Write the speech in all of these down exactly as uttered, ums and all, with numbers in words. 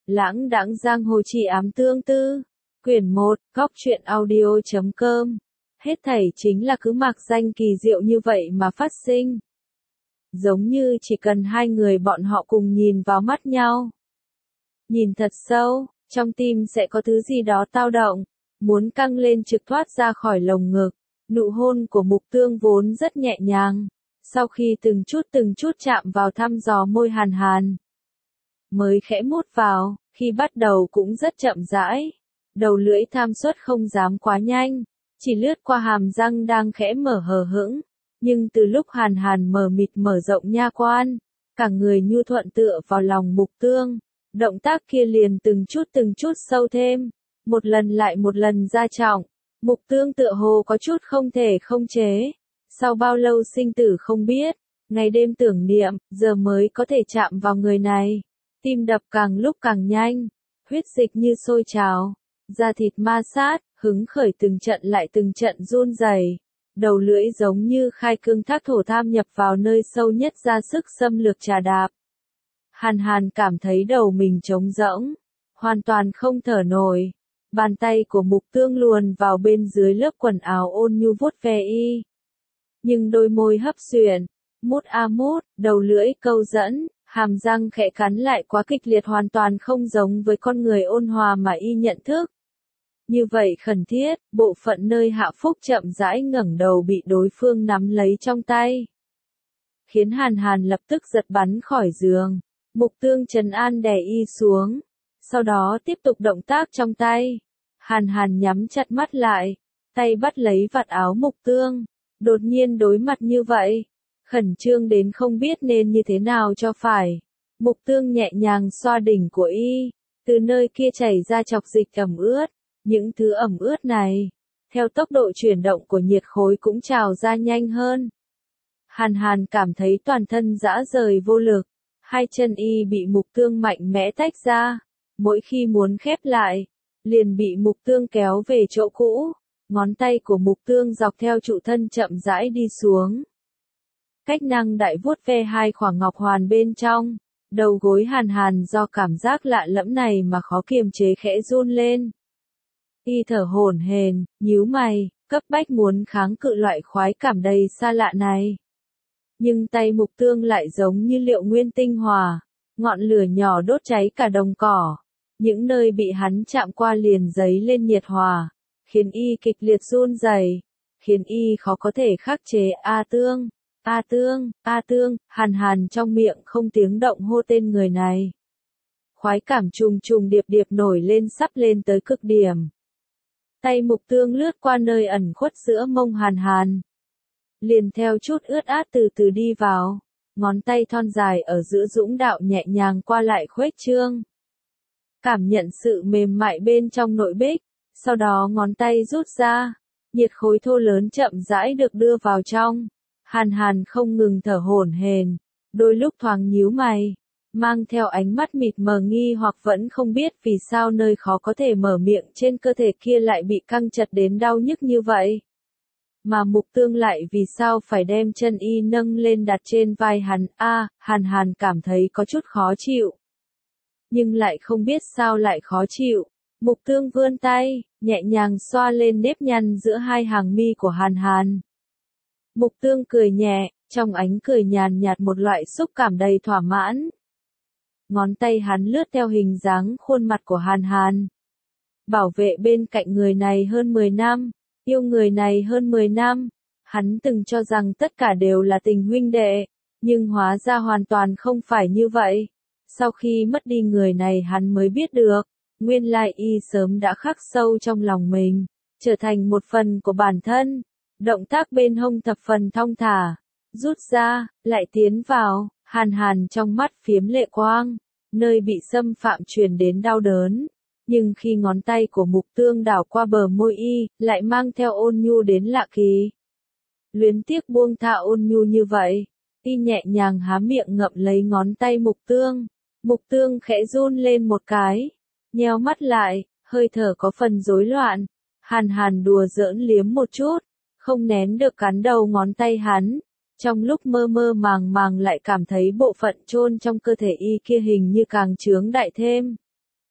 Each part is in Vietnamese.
Lãng đãng giang hồ trì ám tương tư. Quyển một, góc truyện audio chấm com. Hết thảy chính là cứ mạc danh kỳ diệu như vậy mà phát sinh. Giống như chỉ cần hai người bọn họ cùng nhìn vào mắt nhau. Nhìn thật sâu, trong tim sẽ có thứ gì đó tao động, muốn căng lên trực thoát ra khỏi lồng ngực. Nụ hôn của Mục Tương vốn rất nhẹ nhàng. Sau khi từng chút từng chút chạm vào thăm dò môi Hàn Hàn, mới khẽ mút vào, khi bắt đầu cũng rất chậm rãi. Đầu lưỡi tham suất không dám quá nhanh, chỉ lướt qua hàm răng đang khẽ mở hờ hững. Nhưng từ lúc Hàn Hàn mờ mịt mở rộng nha quan, cả người nhu thuận tựa vào lòng Mục Tương, động tác kia liền từng chút từng chút sâu thêm, một lần lại một lần gia trọng. Mục Tương tựa hồ có chút không thể không chế. Sau bao lâu sinh tử không biết, ngày đêm tưởng niệm, giờ mới có thể chạm vào người này. Tim đập càng lúc càng nhanh, huyết dịch như sôi trào, da thịt ma sát, hứng khởi từng trận lại từng trận run rẩy. Đầu lưỡi giống như khai cương thác thổ tham nhập vào nơi sâu nhất ra sức xâm lược trà đạp. Hàn Hàn cảm thấy đầu mình trống rỗng, hoàn toàn không thở nổi. Bàn tay của Mục Tương luồn vào bên dưới lớp quần áo ôn nhu vuốt ve y. Nhưng đôi môi hấp xuyển, mút a mút, đầu lưỡi câu dẫn, hàm răng khẽ cắn lại quá kịch liệt, hoàn toàn không giống với con người ôn hòa mà y nhận thức. Như vậy khẩn thiết, bộ phận nơi hạ phúc chậm rãi ngẩng đầu bị đối phương nắm lấy trong tay, khiến Hàn Hàn lập tức giật bắn khỏi giường. Mục Tương trấn an đè y xuống, sau đó tiếp tục động tác trong tay. Hàn Hàn nhắm chặt mắt lại, tay bắt lấy vạt áo Mục Tương. Đột nhiên đối mặt như vậy, khẩn trương đến không biết nên như thế nào cho phải. Mục Tương nhẹ nhàng xoa đỉnh của y, từ nơi kia chảy ra chọc dịch ẩm ướt. Những thứ ẩm ướt này, theo tốc độ chuyển động của nhiệt khối cũng trào ra nhanh hơn. Hàn Hàn cảm thấy toàn thân rã rời vô lực, hai chân y bị Mục Tương mạnh mẽ tách ra. Mỗi khi muốn khép lại, liền bị Mục Tương kéo về chỗ cũ. Ngón tay của Mục Tương dọc theo trụ thân chậm rãi đi xuống. Cách năng đại vuốt ve hai khoảng ngọc hoàn bên trong. Đầu gối Hàn Hàn do cảm giác lạ lẫm này mà khó kiềm chế khẽ run lên. Y thở hổn hển, nhíu mày, cấp bách muốn kháng cự loại khoái cảm đầy xa lạ này. Nhưng tay Mục Tương lại giống như liệu nguyên tinh hòa, ngọn lửa nhỏ đốt cháy cả đồng cỏ. Những nơi bị hắn chạm qua liền dấy lên nhiệt hòa, khiến y kịch liệt run rẩy, khiến y khó có thể khắc chế. A Tương, A Tương, A Tương, Hàn Hàn trong miệng không tiếng động hô tên người này. Khoái cảm trùng trùng điệp điệp nổi lên sắp lên tới cực điểm. Tay Mục Tương lướt qua nơi ẩn khuất giữa mông Hàn Hàn, liền theo chút ướt át từ từ đi vào, ngón tay thon dài ở giữa dũng đạo nhẹ nhàng qua lại khuếch trương. Cảm nhận sự mềm mại bên trong nội bích, sau đó ngón tay rút ra, nhiệt khối thô lớn chậm rãi được đưa vào trong. Hàn Hàn không ngừng thở hổn hển, đôi lúc thoáng nhíu mày, mang theo ánh mắt mịt mờ nghi hoặc vẫn không biết vì sao nơi khó có thể mở miệng trên cơ thể kia lại bị căng chặt đến đau nhức như vậy. Mà Mục Tương lại vì sao phải đem chân y nâng lên đặt trên vai hắn. A, à, Hàn Hàn cảm thấy có chút khó chịu. Nhưng lại không biết sao lại khó chịu. Mục Tương vươn tay, nhẹ nhàng xoa lên nếp nhăn giữa hai hàng mi của Hàn Hàn. Mục Tương cười nhẹ, trong ánh cười nhàn nhạt một loại xúc cảm đầy thỏa mãn. Ngón tay hắn lướt theo hình dáng khuôn mặt của Hàn Hàn. Bảo vệ bên cạnh người này hơn mười năm, yêu người này hơn mười năm. Hắn từng cho rằng tất cả đều là tình huynh đệ, nhưng hóa ra hoàn toàn không phải như vậy. Sau khi mất đi người này hắn mới biết được, nguyên lai y sớm đã khắc sâu trong lòng mình, trở thành một phần của bản thân. Động tác bên hông thập phần thong thả, rút ra, lại tiến vào. Hàn Hàn trong mắt phiếm lệ quang, nơi bị xâm phạm truyền đến đau đớn. Nhưng khi ngón tay của Mục Tương đảo qua bờ môi y, lại mang theo ôn nhu đến lạ kỳ. Luyến tiếc buông tha ôn nhu như vậy, y nhẹ nhàng há miệng ngậm lấy ngón tay Mục Tương. Mục Tương khẽ run lên một cái, nheo mắt lại, hơi thở có phần rối loạn. Hàn Hàn đùa giỡn liếm một chút, không nén được cắn đầu ngón tay hắn. Trong lúc mơ mơ màng màng lại cảm thấy bộ phận chôn trong cơ thể y kia hình như càng chướng đại thêm.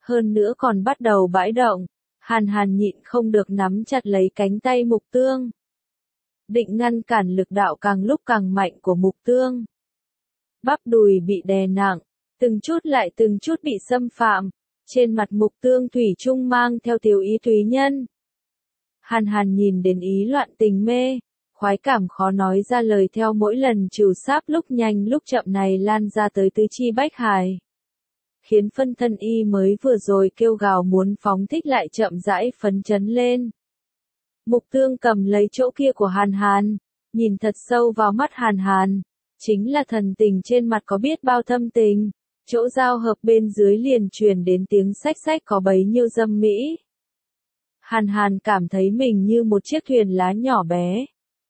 hơn nữa còn bắt đầu bãi động. Hàn Hàn nhịn không được nắm chặt lấy cánh tay Mục Tương. Định ngăn cản lực đạo càng lúc càng mạnh của Mục Tương. Bắp đùi bị đè nặng, từng chút lại từng chút bị xâm phạm. Trên mặt Mục Tương thủy chung mang theo tiểu ý thúy nhân. Hàn Hàn nhìn đến ý loạn tình mê, khoái cảm khó nói ra lời theo mỗi lần trừ sáp lúc nhanh lúc chậm này lan ra tới tứ chi bách hải. Khiến phân thân y mới vừa rồi kêu gào muốn phóng thích lại chậm rãi phấn chấn lên. Mục Tương cầm lấy chỗ kia của Hàn Hàn, nhìn thật sâu vào mắt Hàn Hàn, chính là thần tình trên mặt có biết bao thâm tình, chỗ giao hợp bên dưới liền truyền đến tiếng xách xách có bấy nhiêu dâm mỹ. Hàn Hàn cảm thấy mình như một chiếc thuyền lá nhỏ bé.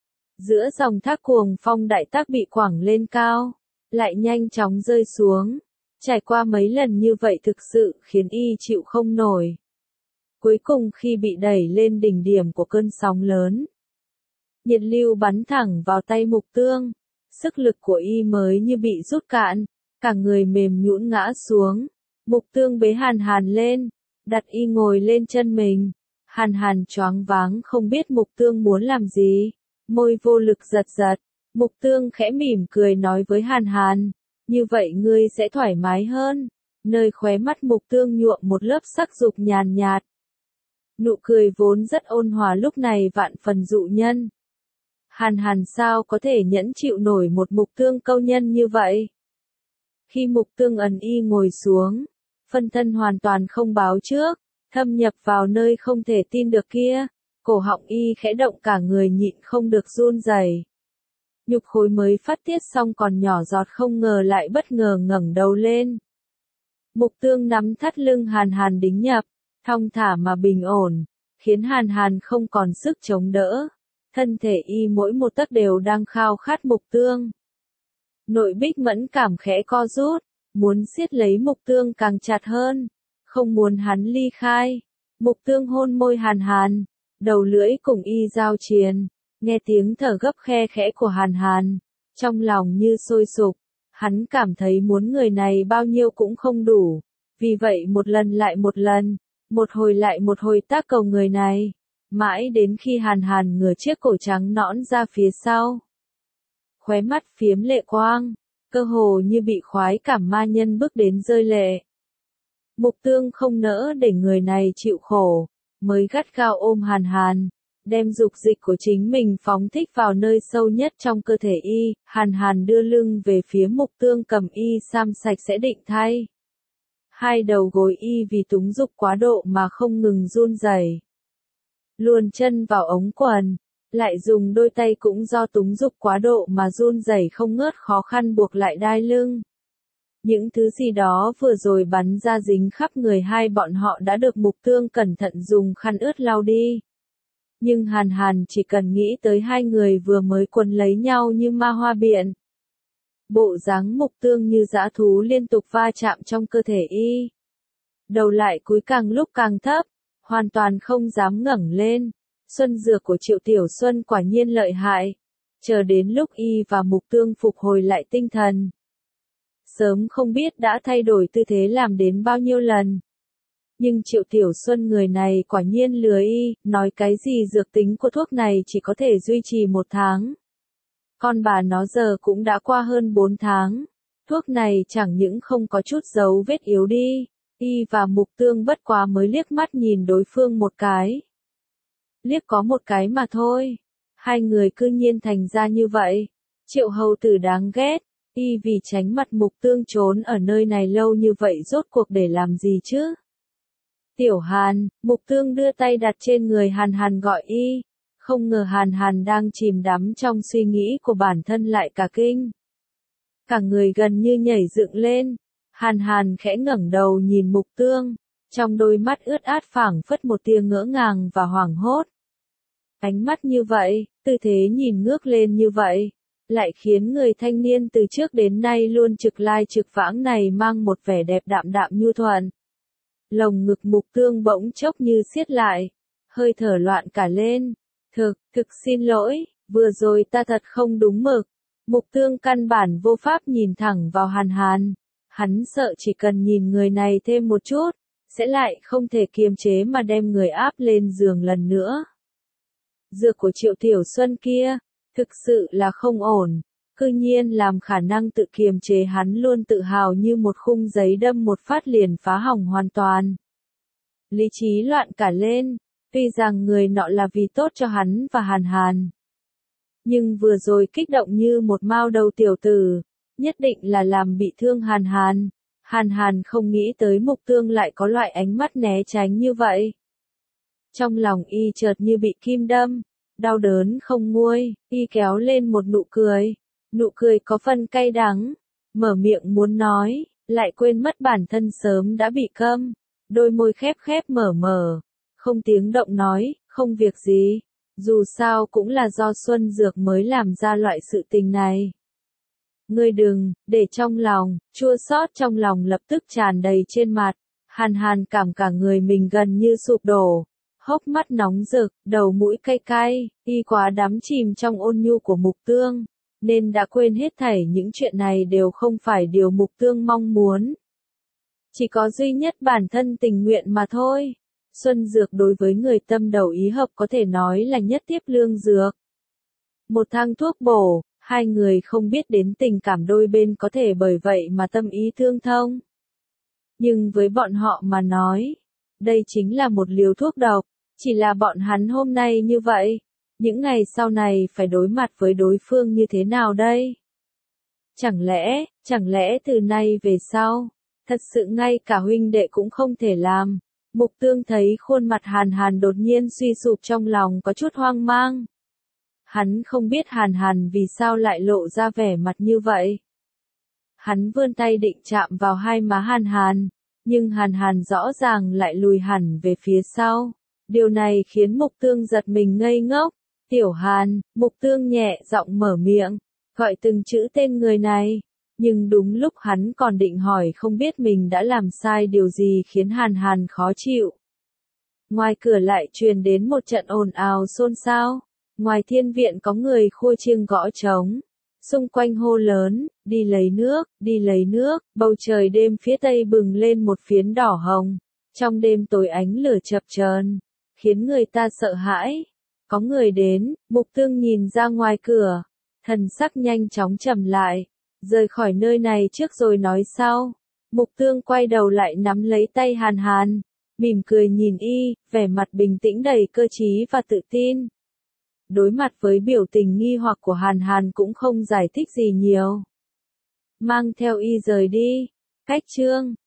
Giữa dòng thác cuồng phong đại tác bị quẳng lên cao, lại nhanh chóng rơi xuống. Trải qua mấy lần như vậy thực sự khiến y chịu không nổi. Cuối cùng khi bị đẩy lên đỉnh điểm của cơn sóng lớn, nhiệt lưu bắn thẳng vào tay Mục Tương, sức lực của y mới như bị rút cạn, cả người mềm nhũn ngã xuống. Mục Tương bế Hàn Hàn lên, đặt y ngồi lên chân mình. Hàn Hàn choáng váng không biết Mục Tương muốn làm gì, môi vô lực giật giật. Mục Tương khẽ mỉm cười nói với Hàn Hàn, như vậy ngươi sẽ thoải mái hơn. Nơi khóe mắt Mục Tương nhuộm một lớp sắc dục nhàn nhạt. Nụ cười vốn rất ôn hòa lúc này vạn phần dụ nhân. Hàn Hàn sao có thể nhẫn chịu nổi một Mục Tương câu nhân như vậy? Khi Mục Tương ẩn y ngồi xuống, phân thân hoàn toàn không báo trước, thâm nhập vào nơi không thể tin được kia, cổ họng y khẽ động cả người nhịn không được run rẩy. Nhục khối mới phát tiết xong còn nhỏ giọt không ngờ lại bất ngờ ngẩng đầu lên. Mục Tương nắm thắt lưng Hàn Hàn đính nhập, thong thả mà bình ổn, khiến Hàn Hàn không còn sức chống đỡ. Thân thể y mỗi một tấc đều đang khao khát Mục Tương. Nội bích mẫn cảm khẽ co rút, muốn siết lấy Mục Tương càng chặt hơn, không muốn hắn ly khai. Mục Tương hôn môi Hàn Hàn, đầu lưỡi cùng y giao triền, nghe tiếng thở gấp khe khẽ của Hàn Hàn, trong lòng như sôi sục, hắn cảm thấy muốn người này bao nhiêu cũng không đủ, vì vậy một lần lại một lần, một hồi lại một hồi tác cầu người này, mãi đến khi Hàn Hàn ngửa chiếc cổ trắng nõn ra phía sau. Khóe mắt phiếm lệ quang, cơ hồ như bị khoái cảm ma nhân bước đến rơi lệ. Mục Tương không nỡ để người này chịu khổ, mới gắt gao ôm Hàn Hàn, đem dục dịch của chính mình phóng thích vào nơi sâu nhất trong cơ thể y. Hàn Hàn đưa lưng về phía Mục Tương cầm y sam sạch sẽ định thay. Hai đầu gối y vì túng dục quá độ mà không ngừng run rẩy. Luồn chân vào ống quần, lại dùng đôi tay cũng do túng dục quá độ mà run rẩy không ngớt khó khăn buộc lại đai lưng. Những thứ gì đó vừa rồi bắn ra dính khắp người hai bọn họ đã được Mục Tương cẩn thận dùng khăn ướt lau đi. Nhưng Hàn Hàn chỉ cần nghĩ tới hai người vừa mới quấn lấy nhau như ma hoa biện. Bộ dáng Mục Tương như dã thú liên tục va chạm trong cơ thể y. Đầu lại cúi càng lúc càng thấp, hoàn toàn không dám ngẩng lên. Xuân dược của Triệu Tiểu Xuân quả nhiên lợi hại. Chờ đến lúc y và Mục Tương phục hồi lại tinh thần. Sớm không biết đã thay đổi tư thế làm đến bao nhiêu lần. Nhưng Triệu Tiểu Xuân người này quả nhiên lừa y, nói cái gì dược tính của thuốc này chỉ có thể duy trì một tháng. Con bà nó giờ cũng đã qua hơn bốn tháng. Thuốc này chẳng những không có chút dấu vết yếu đi, y và Mục Tương bất quá mới liếc mắt nhìn đối phương một cái. Liếc có một cái mà thôi. Hai người cư nhiên thành ra như vậy. Triệu hầu tử đáng ghét. Y vì tránh mặt Mục Tương trốn ở nơi này lâu như vậy rốt cuộc để làm gì chứ? Tiểu Hàn, Mục Tương đưa tay đặt trên người Hàn Hàn gọi y. Không ngờ Hàn Hàn đang chìm đắm trong suy nghĩ của bản thân lại cả kinh. Cả người gần như nhảy dựng lên. Hàn Hàn khẽ ngẩng đầu nhìn Mục Tương. Trong đôi mắt ướt át phảng phất một tia ngỡ ngàng và hoảng hốt. Ánh mắt như vậy, tư thế nhìn ngước lên như vậy. Lại khiến người thanh niên từ trước đến nay luôn trực lai trực vãng này mang một vẻ đẹp đạm đạm nhu thuận. Lồng ngực Mục Tương bỗng chốc như siết lại, hơi thở loạn cả lên. Thực, thực xin lỗi, vừa rồi ta thật không đúng mực. Mục Tương căn bản vô pháp nhìn thẳng vào Hàn Hàn. Hắn sợ chỉ cần nhìn người này thêm một chút, sẽ lại không thể kiềm chế mà đem người áp lên giường lần nữa. Dược của Triệu Tiểu Xuân kia, thực sự là không ổn, cư nhiên làm khả năng tự kiềm chế hắn luôn tự hào như một khung giấy đâm một phát liền phá hỏng hoàn toàn. Lý trí loạn cả lên, tuy rằng người nọ là vì tốt cho hắn và Hàn Hàn. Nhưng vừa rồi kích động như một mao đầu tiểu tử, nhất định là làm bị thương Hàn Hàn. Hàn Hàn không nghĩ tới Mục Tương lại có loại ánh mắt né tránh như vậy. Trong lòng y chợt như bị kim đâm, đau đớn không nguôi, y kéo lên một nụ cười, nụ cười có phần cay đắng, mở miệng muốn nói, lại quên mất bản thân sớm đã bị câm, đôi môi khép khép mở mở, không tiếng động nói, không việc gì, dù sao cũng là do Xuân Dược mới làm ra loại sự tình này. Ngươi đừng, để trong lòng, chua xót trong lòng lập tức tràn đầy trên mặt, Hàn Hàn cảm cả người mình gần như sụp đổ, hốc mắt nóng rực, đầu mũi cay cay, y quá đắm chìm trong ôn nhu của Mục Tương, nên đã quên hết thảy những chuyện này đều không phải điều Mục Tương mong muốn. Chỉ có duy nhất bản thân tình nguyện mà thôi. Xuân Dược đối với người tâm đầu ý hợp có thể nói là nhất tiếp lương dược. Một thang thuốc bổ, hai người không biết đến tình cảm đôi bên có thể bởi vậy mà tâm ý tương thông. Nhưng với bọn họ mà nói, đây chính là một liều thuốc độc, chỉ là bọn hắn hôm nay như vậy, những ngày sau này phải đối mặt với đối phương như thế nào đây? Chẳng lẽ, chẳng lẽ từ nay về sau, thật sự ngay cả huynh đệ cũng không thể làm? Mục Tương thấy khuôn mặt Hàn Hàn đột nhiên suy sụp trong lòng có chút hoang mang. Hắn không biết Hàn Hàn vì sao lại lộ ra vẻ mặt như vậy. Hắn vươn tay định chạm vào hai má Hàn Hàn, nhưng Hàn Hàn rõ ràng lại lùi hẳn về phía sau. Điều này khiến Mục Tương giật mình ngây ngốc. Tiểu Hàn, Mục Tương nhẹ giọng mở miệng, gọi từng chữ tên người này. Nhưng đúng lúc hắn còn định hỏi không biết mình đã làm sai điều gì khiến Hàn Hàn khó chịu. Ngoài cửa lại truyền đến một trận ồn ào xôn xao. Ngoài thiên viện có người khua chiêng gõ trống. Xung quanh hô lớn, đi lấy nước, đi lấy nước. Bầu trời đêm phía tây bừng lên một phiến đỏ hồng. Trong đêm tối ánh lửa chập chờn, khiến người ta sợ hãi. Có người đến, Mục Tương nhìn ra ngoài cửa. Thần sắc nhanh chóng trầm lại. Rời khỏi nơi này trước rồi nói sau. Mục Tương quay đầu lại nắm lấy tay Hàn Hàn, mỉm cười nhìn y, vẻ mặt bình tĩnh đầy cơ trí và tự tin. Đối mặt với biểu tình nghi hoặc của Hàn Hàn cũng không giải thích gì nhiều. Mang theo y rời đi. Cách chương